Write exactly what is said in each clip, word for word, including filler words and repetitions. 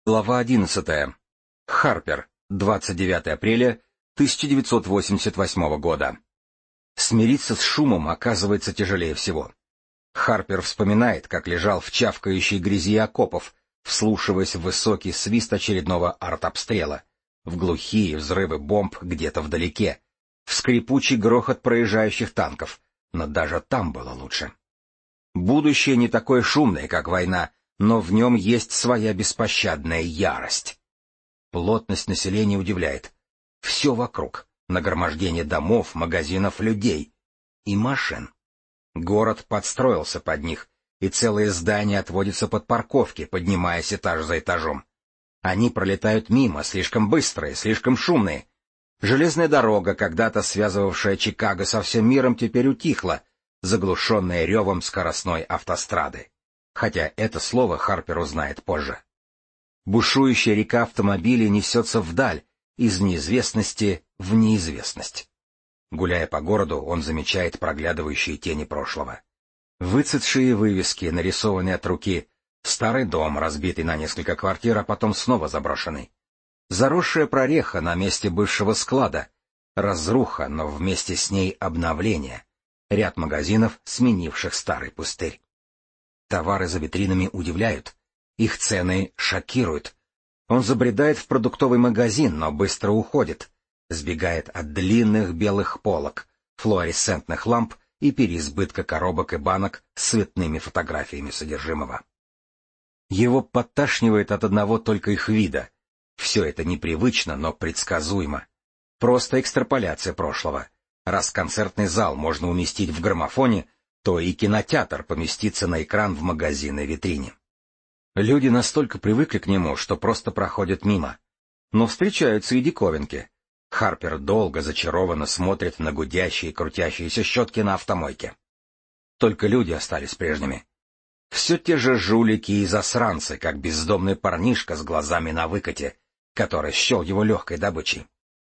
Глава одиннадцатая. Харпер. двадцать девятое апреля тысяча девятьсот восемьдесят восьмого года. Смириться с шумом оказывается тяжелее всего. Харпер вспоминает, как лежал в чавкающей грязи окопов, вслушиваясь в высокий свист очередного артобстрела, в глухие взрывы бомб где-то вдалеке, в скрипучий грохот проезжающих танков, но даже там было лучше. Будущее не такое шумное, как война, но в нем есть своя беспощадная ярость. Плотность населения удивляет. Все вокруг — нагромождение домов, магазинов, людей и машин. Город подстроился под них, и целые здания отводятся под парковки, поднимаясь этаж за этажом. Они пролетают мимо, слишком быстрые, слишком шумные. Железная дорога, когда-то связывавшая Чикаго со всем миром, теперь утихла, заглушенная ревом скоростной автострады. Хотя это слово Харпер узнает позже. Бушующая река автомобилей несется вдаль, из неизвестности в неизвестность. Гуляя по городу, он замечает проглядывающие тени прошлого. Выцветшие вывески, нарисованные от руки, старый дом, разбитый на несколько квартир, а потом снова заброшенный. Заросшая прореха на месте бывшего склада, разруха, но вместе с ней обновление, ряд магазинов, сменивших старый пустырь. Товары за витринами удивляют, их цены шокируют. Он забредает в продуктовый магазин, но быстро уходит, сбегает от длинных белых полок, флуоресцентных ламп и переизбытка коробок и банок с цветными фотографиями содержимого. Его подташнивает от одного только их вида. Все это непривычно, но предсказуемо. Просто экстраполяция прошлого. Раз концертный зал можно уместить в граммофоне, то и кинотеатр поместится на экран в магазинной витрине. Люди настолько привыкли к нему, что просто проходят мимо. Но встречаются и диковинки. Харпер долго зачарованно смотрит на гудящие и крутящиеся щетки на автомойке. Только люди остались прежними. Все те же жулики и засранцы, как бездомный парнишка с глазами на выкате, который счел его легкой добычей.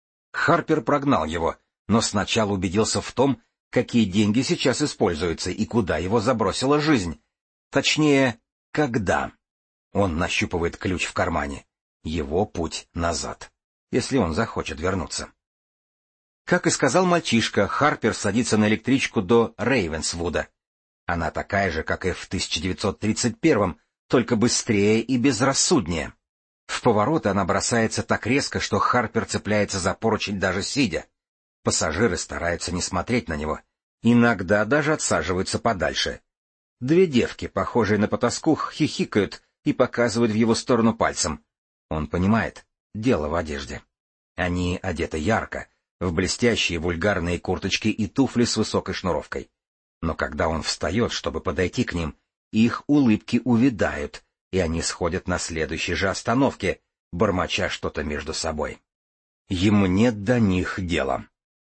Харпер прогнал его, но сначала убедился в том, какие деньги сейчас используются и куда его забросила жизнь. Точнее, когда. Он нащупывает ключ в кармане. Его путь назад, если он захочет вернуться. Как и сказал мальчишка, Харпер садится на электричку до Рейвенсвуда. Она такая же, как и в тысяча девятьсот тридцать первом, только быстрее и безрассуднее. В повороты она бросается так резко, что Харпер цепляется за поручень даже сидя. Пассажиры стараются не смотреть на него. Иногда даже отсаживаются подальше. Две девки, похожие на потаскух, хихикают и показывают в его сторону пальцем. Он понимает, дело в одежде. Они одеты ярко, в блестящие вульгарные курточки и туфли с высокой шнуровкой. Но когда он встает, чтобы подойти к ним, их улыбки увядают, и они сходят на следующей же остановке, бормоча что-то между собой. Ему нет до них дела.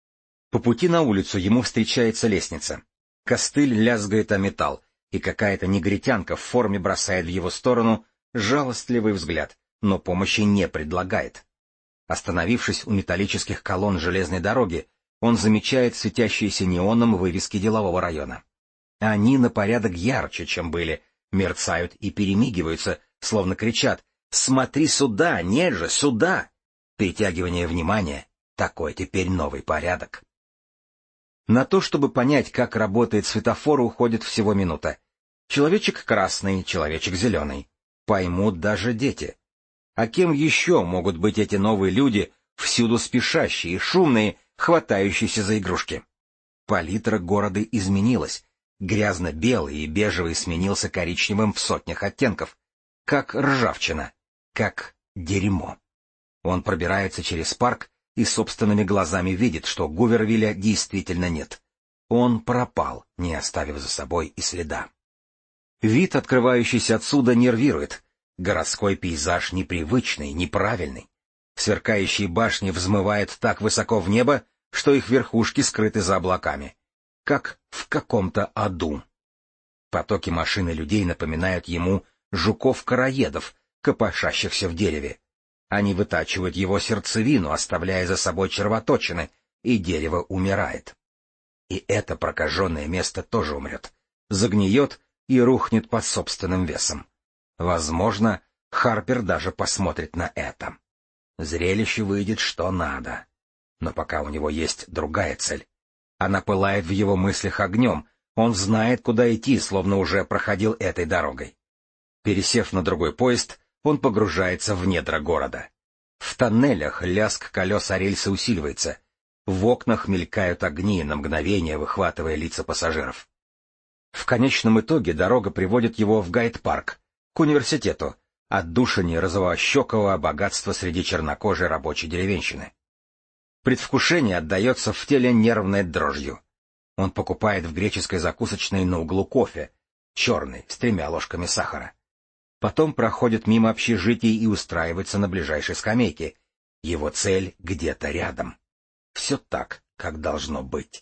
По пути на улицу ему встречается лестница. Костыль лязгает о металл, и какая-то негритянка в форме бросает в его сторону жалостливый взгляд, но помощи не предлагает. Остановившись у металлических колонн железной дороги, он замечает светящиеся неоном вывески делового района. Они на порядок ярче, чем были, мерцают и перемигиваются, словно кричат: «Смотри сюда! Нет же, сюда!» Притягивание внимания — такой теперь новый порядок. На то, чтобы понять, как работает светофор, уходит всего минута. Человечек красный, человечек зеленый. Поймут даже дети. А кем еще могут быть эти новые люди, всюду спешащие, шумные, хватающиеся за игрушки? Палитра города изменилась. Грязно-белый и бежевый сменился коричневым в сотнях оттенков. Как ржавчина. Как дерьмо. Он пробирается через парк и собственными глазами видит, что Гувервилля действительно нет. Он пропал, не оставив за собой и следа. Вид, открывающийся отсюда, нервирует. Городской пейзаж непривычный, неправильный. Сверкающие башни взмывают так высоко в небо, что их верхушки скрыты за облаками. Как в каком-то аду. Потоки машин и людей напоминают ему жуков-короедов, копошащихся в дереве. Они вытачивают его сердцевину, оставляя за собой червоточины, и дерево умирает. И это прокаженное место тоже умрет, загниет и рухнет под собственным весом. Возможно, Харпер даже посмотрит на это. Зрелище выйдет что надо. Но пока у него есть другая цель. Она пылает в его мыслях огнем. Он знает, куда идти, словно уже проходил этой дорогой. Пересев на другой поезд, он погружается в недра города. В тоннелях лязг колес о рельсы усиливается. В окнах мелькают огни, на мгновение выхватывая лица пассажиров. В конечном итоге дорога приводит его в Гайд-парк, к университету, отдушине розовощекого богатства среди чернокожей рабочей деревенщины. Предвкушение отдается в теле нервной дрожью. Он покупает в греческой закусочной на углу кофе, черный, с тремя ложками сахара. Потом проходит мимо общежитий и устраивается на ближайшей скамейке. Его цель где-то рядом. Все так, как должно быть.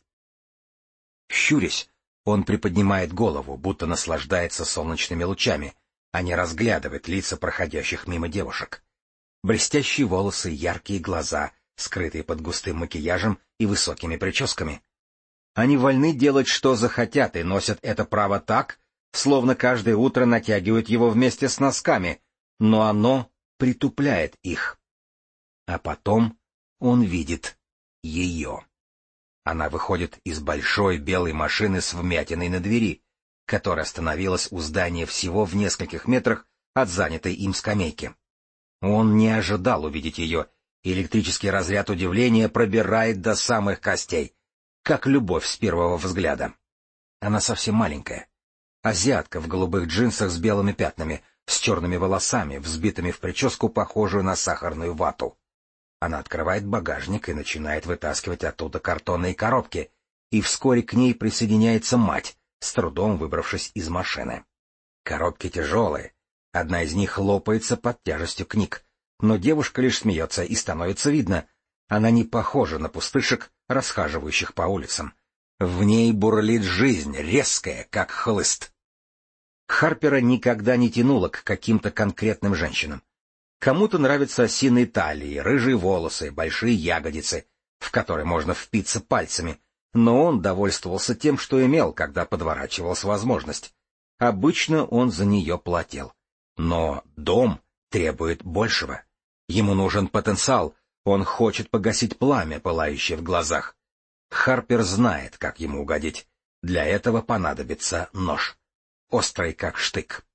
Щурясь, он приподнимает голову, будто наслаждается солнечными лучами, а не разглядывает лица проходящих мимо девушек. Блестящие волосы, яркие глаза, скрытые под густым макияжем и высокими прическами. Они вольны делать, что захотят, и носят это право так, словно каждое утро натягивают его вместе с носками, но оно притупляет их. А потом он видит ее. Она выходит из большой белой машины с вмятиной на двери, которая остановилась у здания всего в нескольких метрах от занятой им скамейки. Он не ожидал увидеть ее, и электрический разряд удивления пробирает до самых костей, как любовь с первого взгляда. Она совсем маленькая. Азиатка в голубых джинсах с белыми пятнами, с черными волосами, взбитыми в прическу, похожую на сахарную вату. Она открывает багажник и начинает вытаскивать оттуда картонные коробки, и вскоре к ней присоединяется мать, с трудом выбравшись из машины. Коробки тяжелые, одна из них лопается под тяжестью книг, но девушка лишь смеется, и становится видно, она не похожа на пустышек, расхаживающих по улицам. В ней бурлит жизнь, резкая, как хлыст. Харпера никогда не тянуло к каким-то конкретным женщинам. Кому-то нравятся осиные талии, рыжие волосы, большие ягодицы, в которые можно впиться пальцами, но он довольствовался тем, что имел, когда подворачивалась возможность. Обычно он за нее платил. Но дом требует большего. Ему нужен потенциал, он хочет погасить пламя, пылающее в глазах. Харпер знает, как ему угодить. Для этого понадобится нож. Острый, как штык.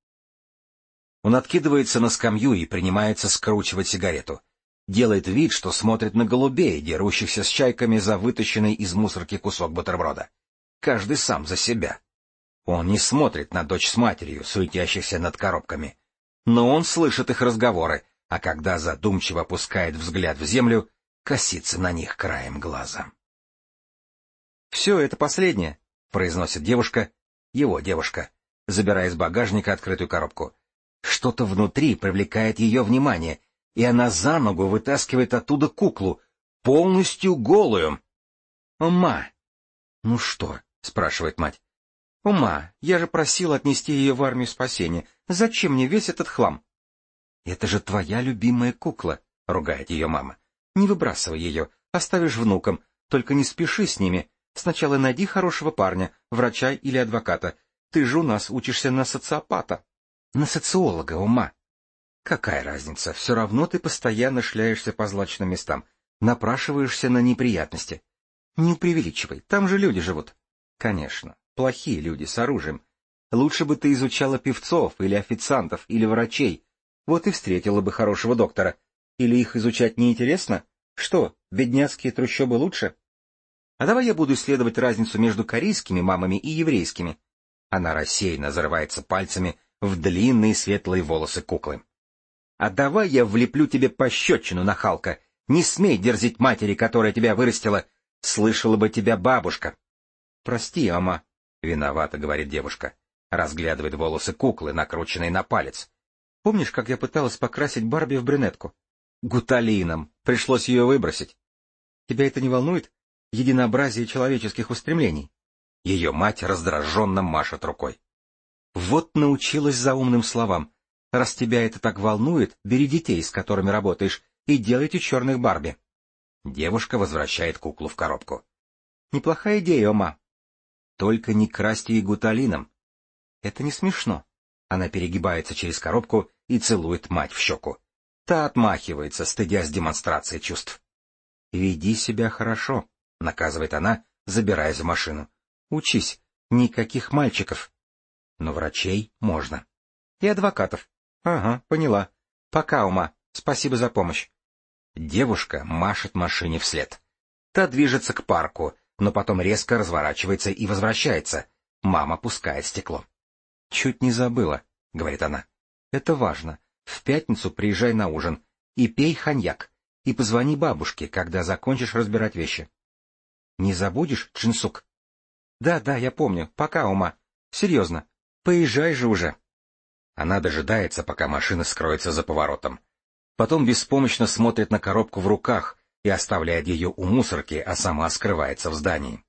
Он откидывается на скамью и принимается скручивать сигарету. Делает вид, что смотрит на голубей, дерущихся с чайками за вытащенный из мусорки кусок бутерброда. Каждый сам за себя. Он не смотрит на дочь с матерью, суетящихся над коробками. Но он слышит их разговоры, а когда задумчиво опускает взгляд в землю, косится на них краем глаза. — Все, это последнее, — произносит девушка, его девушка, забирая из багажника открытую коробку. Что-то внутри привлекает ее внимание, и она за ногу вытаскивает оттуда куклу, полностью голую. — Ма! — Ну что? — спрашивает мать. — Ма, я же просила отнести ее в армию спасения. Зачем мне весь этот хлам? — Это же твоя любимая кукла, — ругает ее мама. — Не выбрасывай ее, оставишь внукам, только не спеши с ними. Сначала найди хорошего парня, врача или адвоката. Ты же у нас учишься на социопата. На социолога, ума. Какая разница, все равно ты постоянно шляешься по злачным местам, напрашиваешься на неприятности. Не преувеличивай, там же люди живут. Конечно, плохие люди с оружием. Лучше бы ты изучала певцов или официантов или врачей. Вот и встретила бы хорошего доктора. Или их изучать неинтересно? Что, бедняцкие трущобы лучше? А давай я буду исследовать разницу между корейскими мамами и еврейскими. Она рассеянно зарывается пальцами в длинные светлые волосы куклы. А давай я влеплю тебе пощечину, нахалка. Не смей дерзить матери, которая тебя вырастила. Слышала бы тебя бабушка. Прости, ама. Виновата, говорит девушка. Разглядывает волосы куклы, накрученные на палец. Помнишь, как я пыталась покрасить Барби в брюнетку? Гуталином. Пришлось ее выбросить. Тебя это не волнует? Единообразие человеческих устремлений. Ее мать раздраженно машет рукой. Вот научилась заумным словам. Раз тебя это так волнует, бери детей, с которыми работаешь, и делайте черных Барби. Девушка возвращает куклу в коробку. Неплохая идея, Ома. Только не красьте и гуталином. Это не смешно. Она перегибается через коробку и целует мать в щеку. Та отмахивается, стыдясь демонстрации чувств. «Веди себя хорошо», — наказывает она, забираясь в машину. «Учись, никаких мальчиков». Но врачей можно. И адвокатов. Ага, поняла. Пока, Ума. Спасибо за помощь. Девушка машет машине вслед. Та движется к парку, но потом резко разворачивается и возвращается. Мама пускает стекло. «Чуть не забыла», — говорит она. «Это важно. В пятницу приезжай на ужин и пей коньяк, и позвони бабушке, когда закончишь разбирать вещи». «Не забудешь, Джинсук?» «Да, да, я помню. Пока, Ума. Серьезно. Поезжай же уже». Она дожидается, пока машина скроется за поворотом. Потом беспомощно смотрит на коробку в руках и оставляет ее у мусорки, а сама скрывается в здании.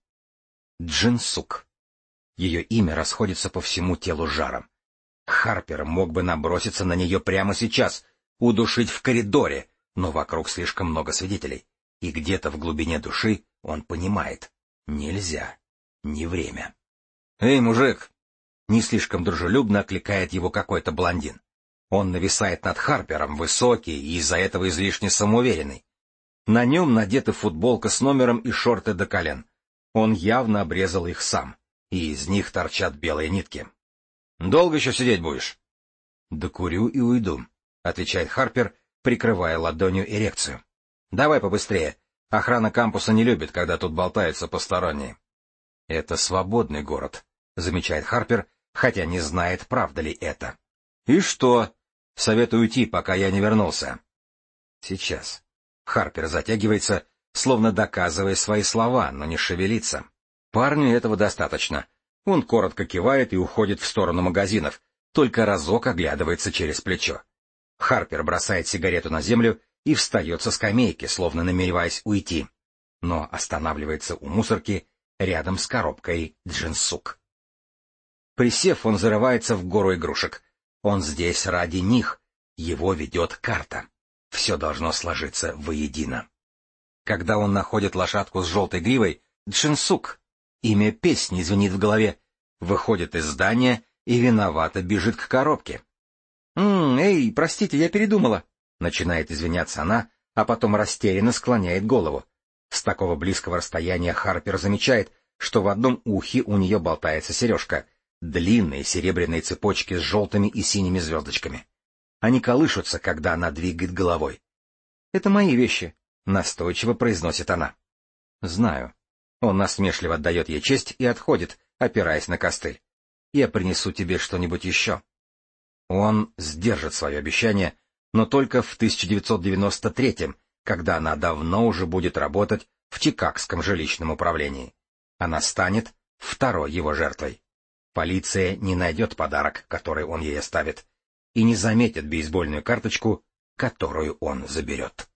Джинсук. Ее имя расходится по всему телу жаром. Харпер мог бы наброситься на нее прямо сейчас, удушить в коридоре, но вокруг слишком много свидетелей, и где-то в глубине души он понимает — нельзя, не время. «Эй, мужик!» — не слишком дружелюбно окликает его какой-то блондин. Он нависает над Харпером, высокий и из-за этого излишне самоуверенный. На нем надета футболка с номером и шорты до колен. Он явно обрезал их сам, и из них торчат белые нитки. «Долго еще сидеть будешь?» «Докурю и уйду», — отвечает Харпер, прикрывая ладонью эрекцию. «Давай побыстрее. Охрана кампуса не любит, когда тут болтаются посторонние». «Это свободный город», — замечает Харпер, хотя не знает, правда ли это. «И что? Советую уйти, пока я не вернулся». «Сейчас». Харпер затягивается, словно доказывая свои слова, но не шевелится. Парню этого достаточно. Он коротко кивает и уходит в сторону магазинов, только разок оглядывается через плечо. Харпер бросает сигарету на землю и встает со скамейки, словно намереваясь уйти, но останавливается у мусорки рядом с коробкой Джинсук. Присев, он зарывается в гору игрушек. Он здесь ради них. Его ведет карта. Все должно сложиться воедино. Когда он находит лошадку с желтой гривой, Джинсук, имя песни звенит в голове, выходит из здания и виновато бежит к коробке. «М-м, эй, простите, я передумала», — начинает извиняться она, а потом растерянно склоняет голову. С такого близкого расстояния Харпер замечает, что в одном ухе у нее болтается сережка, длинные серебряные цепочки с желтыми и синими звездочками. Они колышутся, когда она двигает головой. «Это мои вещи», — настойчиво произносит она. «Знаю». Он насмешливо отдает ей честь и отходит, опираясь на костыль. «Я принесу тебе что-нибудь еще». Он сдержит свое обещание, но только в тысяча девятьсот девяносто третьем, когда она давно уже будет работать в Чикагском жилищном управлении. Она станет второй его жертвой. Полиция не найдет подарок, который он ей оставит, и не заметит бейсбольную карточку, которую он заберет.